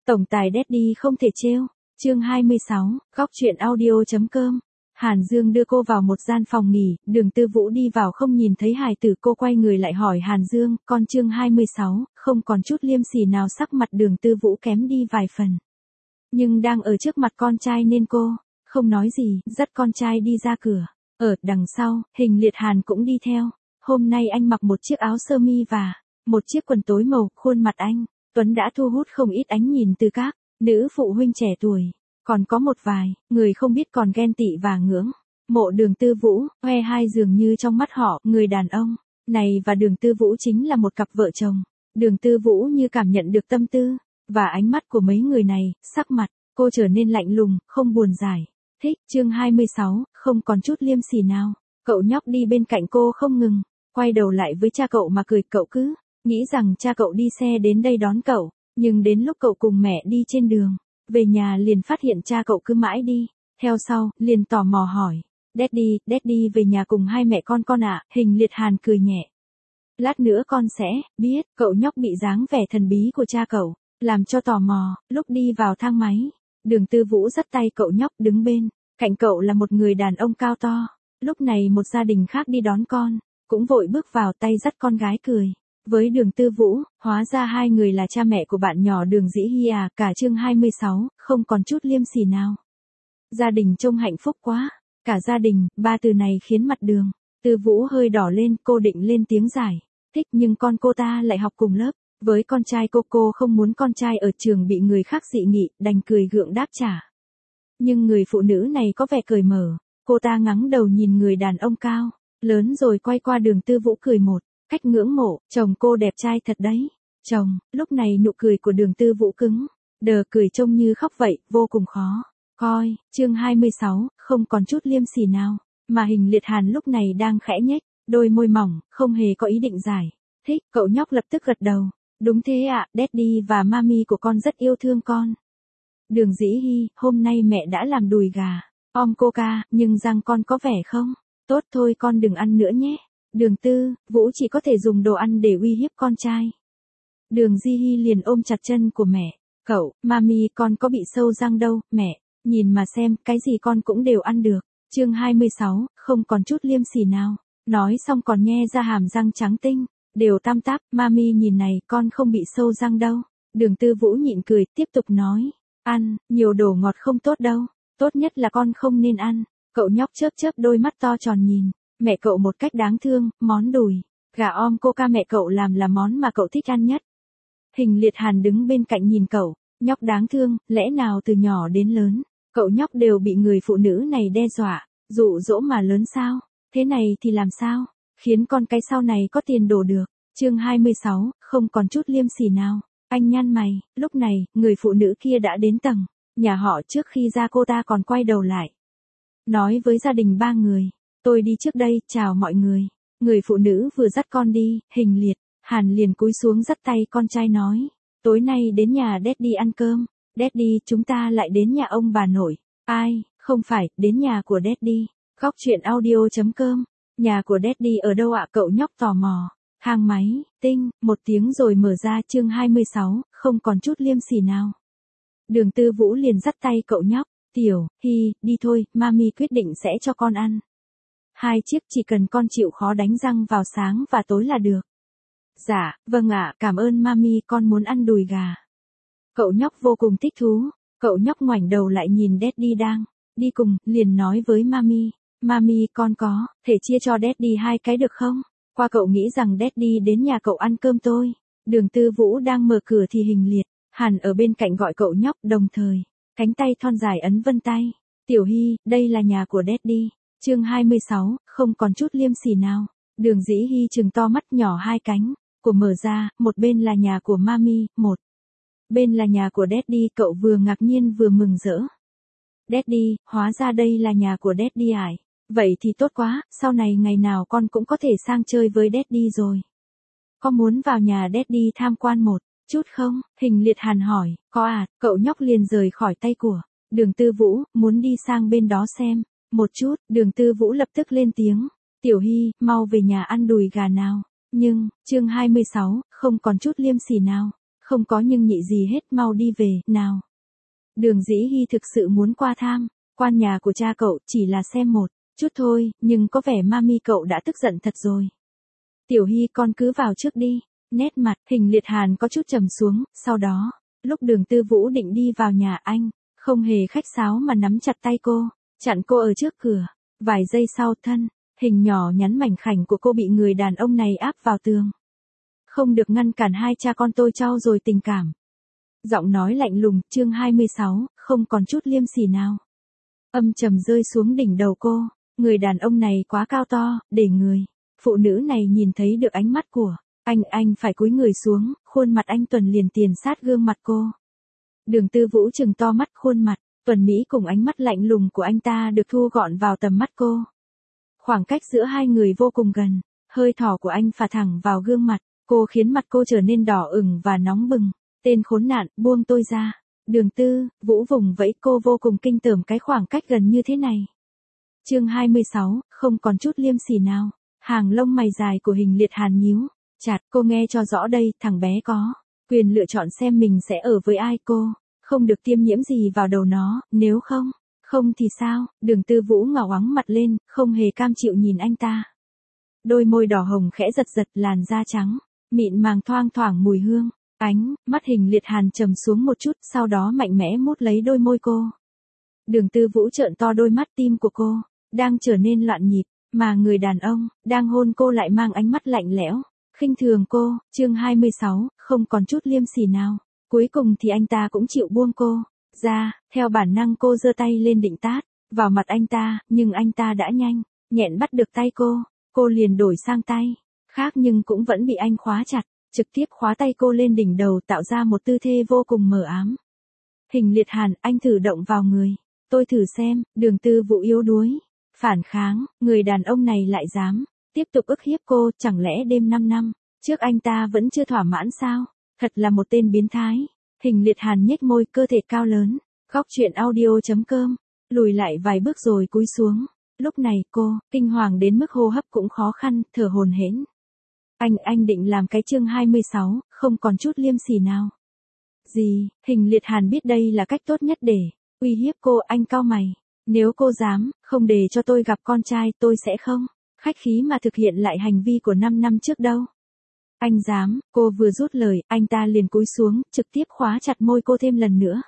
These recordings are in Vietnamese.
Tổng tài Daddy không thể trêu. Chương 26, góc truyện audio.com. Hàn Dương đưa cô vào một gian phòng nghỉ, Đường Tư Vũ đi vào không nhìn thấy hài tử, cô quay người lại hỏi Hàn Dương, con. Chương 26, không còn chút liêm sỉ nào, sắc mặt Đường Tư Vũ kém đi vài phần. Nhưng đang ở trước mặt con trai nên cô không nói gì, dắt con trai đi ra cửa. Ở đằng sau, Hình Liệt Hàn cũng đi theo. Hôm nay anh mặc một chiếc áo sơ mi và một chiếc quần tối màu, khuôn mặt anh Tuấn đã thu hút không ít ánh nhìn từ các nữ phụ huynh trẻ tuổi. Còn có một vài người không biết còn ghen tị và ngưỡng mộ Đường Tư Vũ, hoe hai dường như trong mắt họ, người đàn ông này và Đường Tư Vũ chính là một cặp vợ chồng. Đường Tư Vũ như cảm nhận được tâm tư và ánh mắt của mấy người này, sắc mặt cô trở nên lạnh lùng, không buồn giải thích. Chương 26, không còn chút liêm sỉ nào. Cậu nhóc đi bên cạnh cô không ngừng quay đầu lại với cha cậu mà cười, cậu cứ nghĩ rằng cha cậu đi xe đến đây đón cậu, nhưng đến lúc cậu cùng mẹ đi trên đường về nhà liền phát hiện cha cậu cứ mãi đi theo sau, liền tò mò hỏi, Daddy về nhà cùng hai mẹ con ạ. Hình Liệt Hàn cười nhẹ, lát nữa con sẽ biết. Cậu nhóc bị dáng vẻ thần bí của cha cậu làm cho tò mò. Lúc đi vào thang máy, Đường Tư Vũ dắt tay cậu nhóc, đứng bên cạnh cậu là một người đàn ông cao to. Lúc này một gia đình khác đi đón con cũng vội bước vào, tay dắt con gái cười với Đường Tư Vũ, hóa ra hai người là cha mẹ của bạn nhỏ Đường Dĩ Hi à. Cả chương 26, không còn chút liêm sỉ nào. Gia đình trông hạnh phúc quá. Cả gia đình, ba từ này khiến mặt Đường Tư Vũ hơi đỏ lên, cô định lên tiếng giải thích nhưng con cô ta lại học cùng lớp với con trai cô không muốn con trai ở trường bị người khác dị nghị, đành cười gượng đáp trả. Nhưng người phụ nữ này có vẻ cởi mở, cô ta ngẩng đầu nhìn người đàn ông cao lớn rồi quay qua Đường Tư Vũ cười một cách ngưỡng mộ, chồng cô đẹp trai thật đấy. Chồng. Lúc này nụ cười của Đường Tư Vũ cứng đờ, cười trông như khóc vậy, vô cùng khó coi. Chương 26, không còn chút liêm sỉ nào. Mà Hình Liệt Hàn lúc này đang khẽ nhếch đôi môi mỏng, không hề có ý định giải thích. Cậu nhóc lập tức gật đầu. Đúng thế ạ, Daddy và Mami của con rất yêu thương con. Đường Dĩ Hi, hôm nay mẹ đã làm đùi gà Coca, nhưng răng con có vẻ không tốt, thôi con đừng ăn nữa nhé. Đường Tư Vũ chỉ có thể dùng đồ ăn để uy hiếp con trai. Đường Dĩ Hi liền ôm chặt chân của mẹ. Cậu, Mami, con có bị sâu răng đâu, mẹ, nhìn mà xem, cái gì con cũng đều ăn được. Chương 26, không còn chút liêm sỉ nào. Nói xong còn nhe ra hàm răng trắng tinh, đều tăm tắp. Mami nhìn này, con không bị sâu răng đâu. Đường Tư Vũ nhịn cười, tiếp tục nói, ăn nhiều đồ ngọt không tốt đâu, tốt nhất là con không nên ăn. Cậu nhóc chớp chớp đôi mắt to tròn nhìn mẹ cậu một cách đáng thương. Món đùi gà Coca mẹ cậu làm là món mà cậu thích ăn nhất. Hình Liệt Hàn đứng bên cạnh nhìn cậu nhóc đáng thương, lẽ nào từ nhỏ đến lớn cậu nhóc đều bị người phụ nữ này đe dọa, dụ dỗ mà lớn sao? Thế này thì làm sao khiến con cái sau này có tiền đổ được? Chương 26, không còn chút liêm sỉ nào. Anh nhăn mày. Lúc này, người phụ nữ kia đã đến tầng nhà họ. Trước khi ra cô ta còn quay đầu lại nói với gia đình ba người, tôi đi trước đây, chào mọi người. Người phụ nữ vừa dắt con đi, Hình Liệt Hàn liền cúi xuống dắt tay con trai nói, tối nay đến nhà Daddy ăn cơm. Daddy, chúng ta lại đến nhà ông bà nội. Ai, không phải, đến nhà của Daddy. Góc truyện audio.com. Nhà của Daddy ở đâu ạ? Cậu nhóc tò mò. Thang máy, tinh, một tiếng rồi mở ra. Chương 26, không còn chút liêm sỉ nào. Đường Tư Vũ liền dắt tay cậu nhóc. Tiểu Hi, đi thôi, Mami quyết định sẽ cho con ăn 2 chiếc, chỉ cần con chịu khó đánh răng vào sáng và tối là được. Dạ, vâng ạ, cảm ơn Mami, con muốn ăn đùi gà. Cậu nhóc vô cùng thích thú. Cậu nhóc ngoảnh đầu lại nhìn Daddy đang đi cùng, liền nói với Mami, Mami, con có thể chia cho Daddy 2 cái được không? Qua cậu nghĩ rằng Daddy đến nhà cậu ăn cơm tôi. Đường Tư Vũ đang mở cửa thì Hình Liệt Hàn ở bên cạnh gọi cậu nhóc, đồng thời cánh tay thon dài ấn vân tay. Tiểu Hi, đây là nhà của Daddy. Chương 26, không còn chút liêm sỉ nào. Đường Dĩ Hi trừng to mắt nhỏ, hai cánh của mở ra, một bên là nhà của Mami, một bên là nhà của Daddy. Cậu vừa ngạc nhiên vừa mừng rỡ. Daddy, hóa ra đây là nhà của Daddy ải. Vậy thì tốt quá, sau này ngày nào con cũng có thể sang chơi với Daddy rồi. Có muốn vào nhà Daddy tham quan một chút không? Hình Liệt Hàn hỏi. Có à? Cậu nhóc liền rời khỏi tay của Đường Tư Vũ, muốn đi sang bên đó xem một chút. Đường Tư Vũ lập tức lên tiếng, Tiểu Hi, mau về nhà ăn đùi gà nào. Nhưng, chương 26, không còn chút liêm sỉ nào. Không có nhưng nhị gì hết, mau đi về, nào. Đường Dĩ Hy thực sự muốn qua thăm, quan nhà của cha cậu, chỉ là xem một chút thôi, nhưng có vẻ mami cậu đã tức giận thật rồi. Tiểu Hy con cứ vào trước đi. Nét mặt Hình Liệt Hàn có chút trầm xuống, sau đó, lúc Đường Tư Vũ định đi vào nhà anh, không hề khách sáo mà nắm chặt tay cô, chặn cô ở trước cửa. Vài giây sau thân, hình nhỏ nhắn mảnh khảnh của cô bị người đàn ông này áp vào tường. Không được ngăn cản hai cha con tôi trau dồi tình cảm. Giọng nói lạnh lùng, chương 26, không còn chút liêm sỉ nào. Âm trầm rơi xuống đỉnh đầu cô, người đàn ông này quá cao to, để người phụ nữ này nhìn thấy được ánh mắt của anh phải cúi người xuống, khuôn mặt anh Tuần liền tiền sát gương mặt cô. Đường Tư Vũ trừng to mắt, khuôn mặt Tuần Mỹ cùng ánh mắt lạnh lùng của anh ta được thu gọn vào tầm mắt cô. Khoảng cách giữa hai người vô cùng gần, hơi thở của anh phả thẳng vào gương mặt cô khiến mặt cô trở nên đỏ ửng và nóng bừng. Tên khốn nạn, buông tôi ra. Đường Tư Vũ vùng vẫy, cô vô cùng kinh tởm cái khoảng cách gần như thế này. Chương 26, không còn chút liêm sỉ nào. Hàng lông mày dài của Hình Liệt Hàn nhíu chặt, cô nghe cho rõ đây, thằng bé có quyền lựa chọn xem mình sẽ ở với ai, cô không được tiêm nhiễm gì vào đầu nó, nếu không thì sao? Đường Tư Vũ ngảo ngoắng mặt lên, không hề cam chịu nhìn anh ta. Đôi môi đỏ hồng khẽ giật giật, làn da trắng mịn màng thoang thoảng mùi hương. Ánh mắt Hình Liệt Hàn trầm xuống một chút, sau đó mạnh mẽ mút lấy đôi môi cô. Đường Tư Vũ trợn to đôi mắt, tim của cô đang trở nên loạn nhịp, mà người đàn ông đang hôn cô lại mang ánh mắt lạnh lẽo, khinh thường cô. Chương 26, không còn chút liêm sỉ nào. Cuối cùng thì anh ta cũng chịu buông cô ra, theo bản năng cô giơ tay lên định tát vào mặt anh ta, nhưng anh ta đã nhanh nhẹn bắt được tay cô liền đổi sang tay khác nhưng cũng vẫn bị anh khóa chặt, trực tiếp khóa tay cô lên đỉnh đầu, tạo ra một tư thế vô cùng mờ ám. Hình Liệt Hàn, anh thử động vào người tôi thử xem. Đường Tư Vũ yếu đuối phản kháng, người đàn ông này lại dám tiếp tục ức hiếp cô, chẳng lẽ đêm 5 năm trước anh ta vẫn chưa thỏa mãn sao? Thật là một tên biến thái. Hình Liệt Hàn nhếch môi, cơ thể cao lớn. Góc truyện audio.com, lùi lại vài bước rồi cúi xuống. Lúc này cô kinh hoàng đến mức hô hấp cũng khó khăn, thở hổn hển. Anh định làm cái chương 26, không còn chút liêm sỉ nào. Gì? Hình Liệt Hàn biết đây là cách tốt nhất để uy hiếp cô, anh cau mày. Nếu cô dám không để cho tôi gặp con trai, tôi sẽ không khách khí mà thực hiện lại hành vi của 5 năm trước đâu. Anh dám? Cô vừa rút lời, anh ta liền cúi xuống, trực tiếp khóa chặt môi cô thêm lần nữa.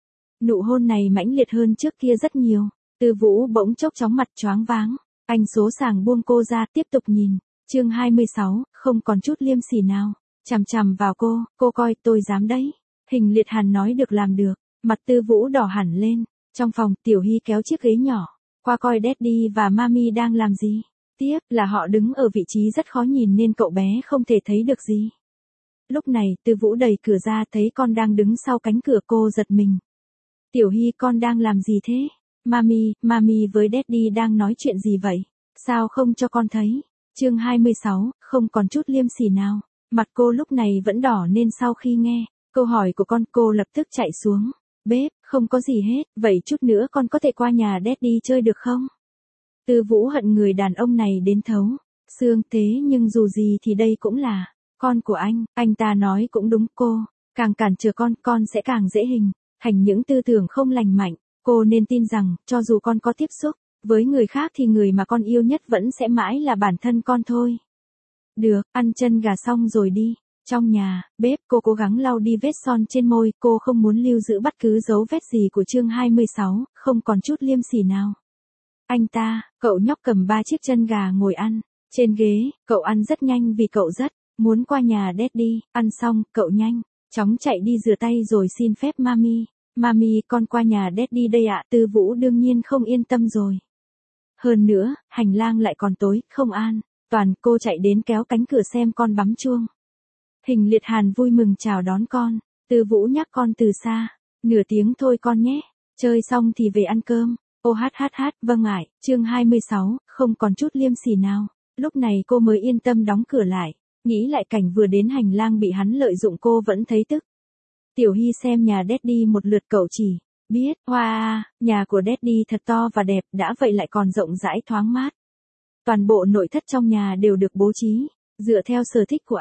Nụ hôn này mãnh liệt hơn trước kia rất nhiều. Tư Vũ bỗng chốc chóng mặt choáng váng. Anh số sàng buông cô ra, tiếp tục nhìn. Chương 26, không còn chút liêm sỉ nào. Chằm chằm vào cô coi, tôi dám đấy. Hình Liệt Hàn nói được làm được. Mặt Tư Vũ đỏ hẳn lên. Trong phòng, Tiểu Hy kéo chiếc ghế nhỏ qua coi Daddy và Mami đang làm gì. Tiếc là họ đứng ở vị trí rất khó nhìn nên cậu bé không thể thấy được gì. Lúc này, Tư Vũ đẩy cửa ra, thấy con đang đứng sau cánh cửa, cô giật mình. Tiểu Hy, con đang làm gì thế? Mami với Daddy đang nói chuyện gì vậy? Sao không cho con thấy? Chương 26, không còn chút liêm sỉ nào. Mặt cô lúc này vẫn đỏ nên sau khi nghe câu hỏi của con, cô lập tức chạy xuống bếp. Không có gì hết, vậy chút nữa con có thể qua nhà Daddy chơi được không? Tư Vũ hận người đàn ông này đến thấu xương, thế nhưng dù gì thì đây cũng là con của anh ta nói cũng đúng, cô càng cản trở con sẽ càng dễ hành những tư tưởng không lành mạnh. Cô nên tin rằng, cho dù con có tiếp xúc với người khác thì người mà con yêu nhất vẫn sẽ mãi là bản thân con thôi. Được, ăn chân gà xong rồi đi. Trong nhà bếp, cô cố gắng lau đi vết son trên môi, cô không muốn lưu giữ bất cứ dấu vết gì của chương 26, không còn chút liêm sỉ nào. Cậu nhóc cầm 3 chiếc chân gà ngồi ăn trên ghế, cậu ăn rất nhanh vì cậu rất muốn qua nhà Daddy. Ăn xong, cậu nhanh chóng chạy đi rửa tay rồi xin phép Mami, con qua nhà Daddy đây ạ. Tư Vũ đương nhiên không yên tâm rồi. Hơn nữa, hành lang lại còn tối, không an toàn. Cô chạy đến kéo cánh cửa xem con bấm chuông. Hình Liệt Hàn vui mừng chào đón con. Tư Vũ nhắc con từ xa. Nửa tiếng thôi con nhé. Chơi xong thì về ăn cơm. Vâng ạ. Chương 26, không còn chút liêm sỉ nào. Lúc này cô mới yên tâm đóng cửa lại. Nghĩ lại cảnh vừa đến hành lang bị hắn lợi dụng, cô vẫn thấy tức. Tiểu Hy xem nhà Daddy một lượt, cậu chỉ biết, wow, nhà của Daddy thật to và đẹp, đã vậy lại còn rộng rãi thoáng mát. Toàn bộ nội thất trong nhà đều được bố trí dựa theo sở thích của anh.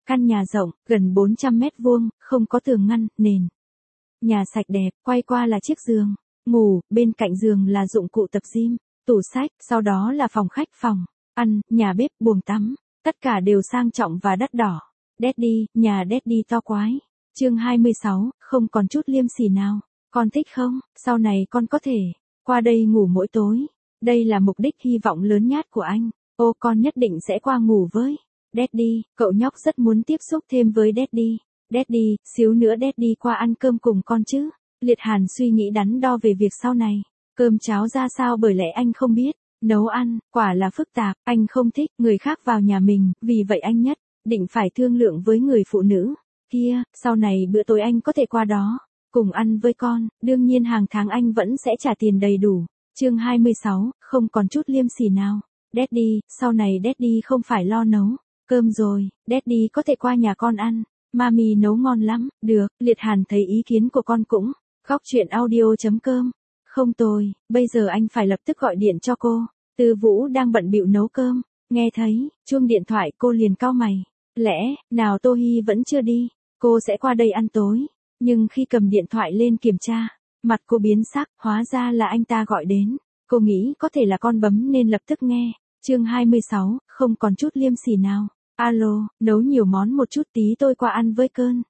Căn nhà rộng, gần 400 mét vuông, không có tường ngăn, nền. Nhà sạch đẹp, quay qua là chiếc giường, ngủ, bên cạnh giường là dụng cụ tập gym, tủ sách, sau đó là phòng khách, phòng ăn, nhà bếp, buồng tắm, tất cả đều sang trọng và đắt đỏ. Daddy, nhà Daddy to quái. Chương 26, không còn chút liêm sỉ nào. Con thích không? Sau này con có thể qua đây ngủ mỗi tối. Đây là mục đích hy vọng lớn nhất của anh. Ô, con nhất định sẽ qua ngủ với Daddy. Cậu nhóc rất muốn tiếp xúc thêm với Daddy. Daddy, xíu nữa Daddy qua ăn cơm cùng con chứ. Liệt Hàn suy nghĩ đắn đo về việc sau này. Cơm cháo ra sao bởi lẽ anh không biết nấu ăn, quả là phức tạp, anh không thích người khác vào nhà mình, vì vậy anh nhất định phải thương lượng với người phụ nữ kia, sau này bữa tối anh có thể qua đó cùng ăn với con, đương nhiên hàng tháng anh vẫn sẽ trả tiền đầy đủ. Chương 26, không còn chút liêm sỉ nào. Daddy, sau này Daddy không phải lo nấu cơm rồi, Daddy có thể qua nhà con ăn. Mami nấu ngon lắm. Được, Liệt Hàn thấy ý kiến của con cũng. Góc chuyện audio.com. Không tồi, bây giờ anh phải lập tức gọi điện cho cô. Tư Vũ đang bận bịu nấu cơm, nghe thấy chuông điện thoại cô liền cau mày. Lẽ nào Tô Hi vẫn chưa đi? Cô sẽ qua đây ăn tối. Nhưng khi cầm điện thoại lên kiểm tra, mặt cô biến sắc, hóa ra là anh ta gọi đến. Cô nghĩ có thể là con bấm nên lập tức nghe. Chương 26, không còn chút liêm sỉ nào. Alo, nấu nhiều món một chút tí tôi qua ăn với cơn.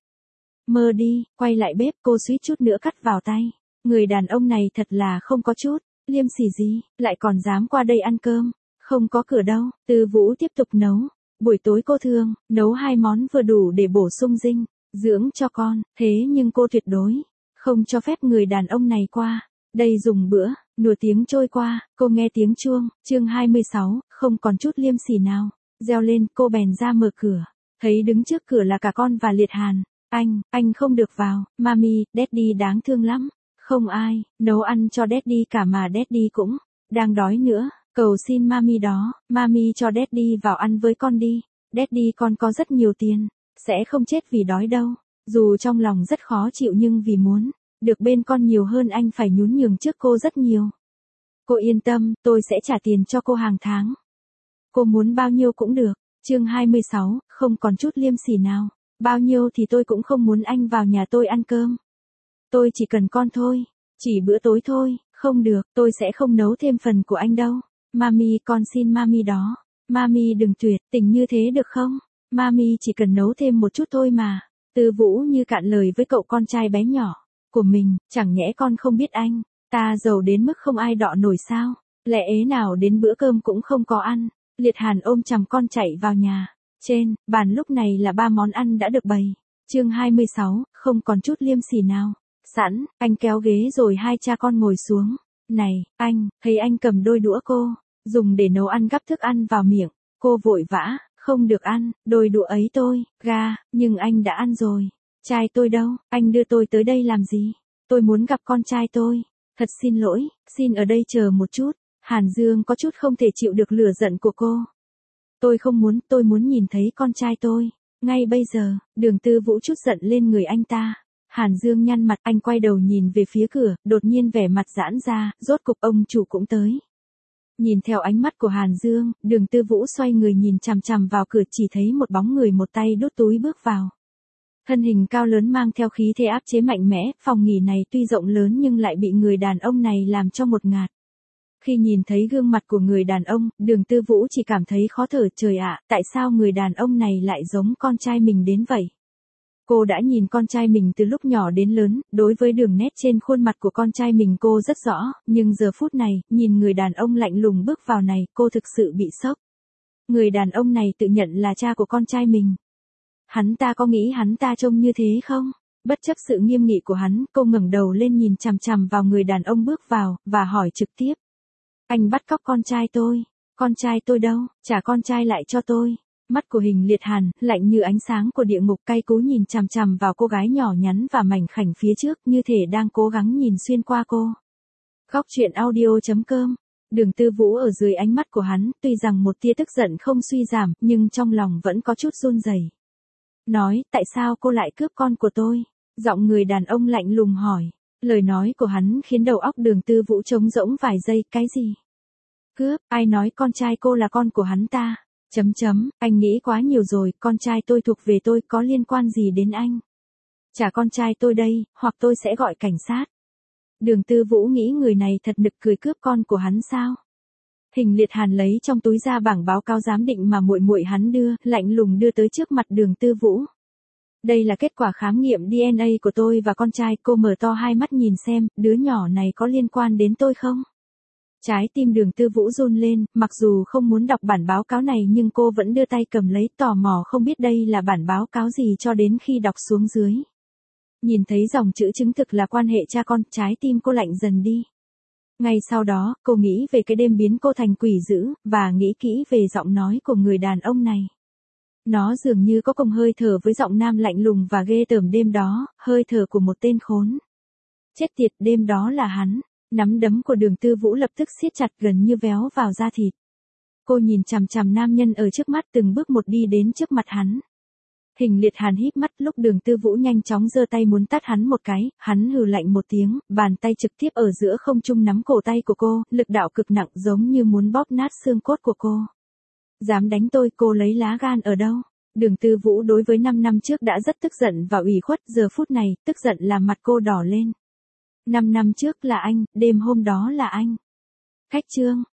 Mơ đi, quay lại bếp cô suýt chút nữa cắt vào tay. Người đàn ông này thật là không có chút liêm sỉ gì, lại còn dám qua đây ăn cơm. Không có cửa đâu. Tư Vũ tiếp tục nấu. Buổi tối cô thường nấu 2 món vừa đủ để bổ sung dinh dưỡng cho con, thế nhưng cô tuyệt đối không cho phép người đàn ông này qua đây dùng bữa. Nửa tiếng trôi qua, cô nghe tiếng chuông. Chương 26, không còn chút liêm sỉ nào. Reo lên, cô bèn ra mở cửa. Thấy đứng trước cửa là cả con và Liệt Hàn. Anh không được vào. Mami, Daddy đáng thương lắm. Không ai nấu ăn cho Daddy cả mà Daddy cũng đang đói nữa. Cầu xin Mami đó, Mami cho Daddy vào ăn với con đi. Daddy con có rất nhiều tiền, sẽ không chết vì đói đâu. Dù trong lòng rất khó chịu nhưng vì muốn được bên con nhiều hơn anh phải nhún nhường trước cô rất nhiều. Cô yên tâm, tôi sẽ trả tiền cho cô hàng tháng. Cô muốn bao nhiêu cũng được. Chương 26, không còn chút liêm sỉ nào. Bao nhiêu thì tôi cũng không muốn anh vào nhà tôi ăn cơm. Tôi chỉ cần con thôi. Chỉ bữa tối thôi. Không được, tôi sẽ không nấu thêm phần của anh đâu. Mami, con xin Mami đó. Mami đừng tuyệt tình như thế được không? Mami chỉ cần nấu thêm một chút thôi mà. Tư Vũ như cạn lời với cậu con trai bé nhỏ của mình. Chẳng nhẽ con không biết anh ta giàu đến mức không ai đọ nổi sao? Lẽ ế nào đến bữa cơm cũng không có ăn. Liệt Hàn ôm chằm con chạy vào nhà. Trên bàn lúc này là 3 món ăn đã được bày. Chương 26, không còn chút liêm sỉ nào. Sẵn, anh kéo ghế rồi hai cha con ngồi xuống. Này, anh, thấy anh cầm đôi đũa cô dùng để nấu ăn gắp thức ăn vào miệng. Cô vội vã, không được ăn, đôi đũa ấy tôi nhưng anh đã ăn rồi. Trai tôi đâu, anh đưa tôi tới đây làm gì? Tôi muốn gặp con trai tôi. Thật xin lỗi, xin ở đây chờ một chút. Hàn Dương có chút không thể chịu được lửa giận của cô. Tôi muốn nhìn thấy con trai tôi. Ngay bây giờ, Đường Tư Vũ chút giận lên người anh ta. Hàn Dương nhăn mặt, anh quay đầu nhìn về phía cửa, đột nhiên vẻ mặt giãn ra, rốt cục ông chủ cũng tới. Nhìn theo ánh mắt của Hàn Dương, Đường Tư Vũ xoay người nhìn chằm chằm vào cửa, chỉ thấy một bóng người một tay đút túi bước vào. Thân hình cao lớn mang theo khí thế áp chế mạnh mẽ, phòng nghỉ này tuy rộng lớn nhưng lại bị người đàn ông này làm cho một ngạt. Khi nhìn thấy gương mặt của người đàn ông, Đường Tư Vũ chỉ cảm thấy khó thở. Trời ạ, tại sao người đàn ông này lại giống con trai mình đến vậy? Cô đã nhìn con trai mình từ lúc nhỏ đến lớn, đối với đường nét trên khuôn mặt của con trai mình cô rất rõ, nhưng giờ phút này, nhìn người đàn ông lạnh lùng bước vào này, cô thực sự bị sốc. Người đàn ông này tự nhận là cha của con trai mình. Hắn ta có nghĩ hắn ta trông như thế không? Bất chấp sự nghiêm nghị của hắn, cô ngẩng đầu lên nhìn chằm chằm vào người đàn ông bước vào, và hỏi trực tiếp. Anh bắt cóc con trai tôi. Con trai tôi đâu? Trả con trai lại cho tôi. Mắt của Hình Liệt Hàn, lạnh như ánh sáng của địa ngục, cay cú nhìn chằm chằm vào cô gái nhỏ nhắn và mảnh khảnh phía trước, như thể đang cố gắng nhìn xuyên qua cô. Góc chuyện audio.com. Đường Tư Vũ ở dưới ánh mắt của hắn, tuy rằng một tia tức giận không suy giảm, nhưng trong lòng vẫn có chút run rẩy. Nói, tại sao cô lại cướp con của tôi? Giọng người đàn ông lạnh lùng hỏi. Lời nói của hắn khiến đầu óc Đường Tư Vũ trống rỗng vài giây. Cái gì? Cướp? Ai nói con trai cô là con của hắn ta? Anh nghĩ quá nhiều rồi, con trai tôi thuộc về tôi, có liên quan gì đến anh? Trả con trai tôi đây, hoặc tôi sẽ gọi cảnh sát. Đường Tư Vũ nghĩ người này thật nực cười, cướp con của hắn sao? Hình Liệt Hàn lấy trong túi ra bảng báo cáo giám định mà muội muội hắn đưa, lạnh lùng đưa tới trước mặt Đường Tư Vũ. Đây là kết quả khám nghiệm DNA của tôi và con trai, cô mở to hai mắt nhìn xem, đứa nhỏ này có liên quan đến tôi không? Trái tim Đường Tư Vũ run lên, mặc dù không muốn đọc bản báo cáo này nhưng cô vẫn đưa tay cầm lấy, tò mò không biết đây là bản báo cáo gì cho đến khi đọc xuống dưới. Nhìn thấy dòng chữ chứng thực là quan hệ cha con, trái tim cô lạnh dần đi. Ngay sau đó, cô nghĩ về cái đêm biến cô thành quỷ dữ, và nghĩ kỹ về giọng nói của người đàn ông này. Nó dường như có cùng hơi thở với giọng nam lạnh lùng và ghê tởm đêm đó, hơi thở của một tên khốn. Chết tiệt, đêm đó là hắn. Nắm đấm của Đường Tư Vũ lập tức siết chặt, gần như véo vào da thịt. Cô nhìn chằm chằm nam nhân ở trước mắt, từng bước một đi đến trước mặt hắn. Hình Liệt Hàn híp mắt, lúc Đường Tư Vũ nhanh chóng giơ tay muốn tát hắn một cái, hắn hừ lạnh một tiếng, bàn tay trực tiếp ở giữa không trung nắm cổ tay của cô, lực đạo cực nặng giống như muốn bóp nát xương cốt của cô. Dám đánh tôi, cô lấy lá gan ở đâu? Đường Tư Vũ đối với 5 năm trước đã rất tức giận và ủy khuất, giờ phút này, tức giận làm mặt cô đỏ lên. 5 năm trước là anh, đêm hôm đó là anh. Khách chương.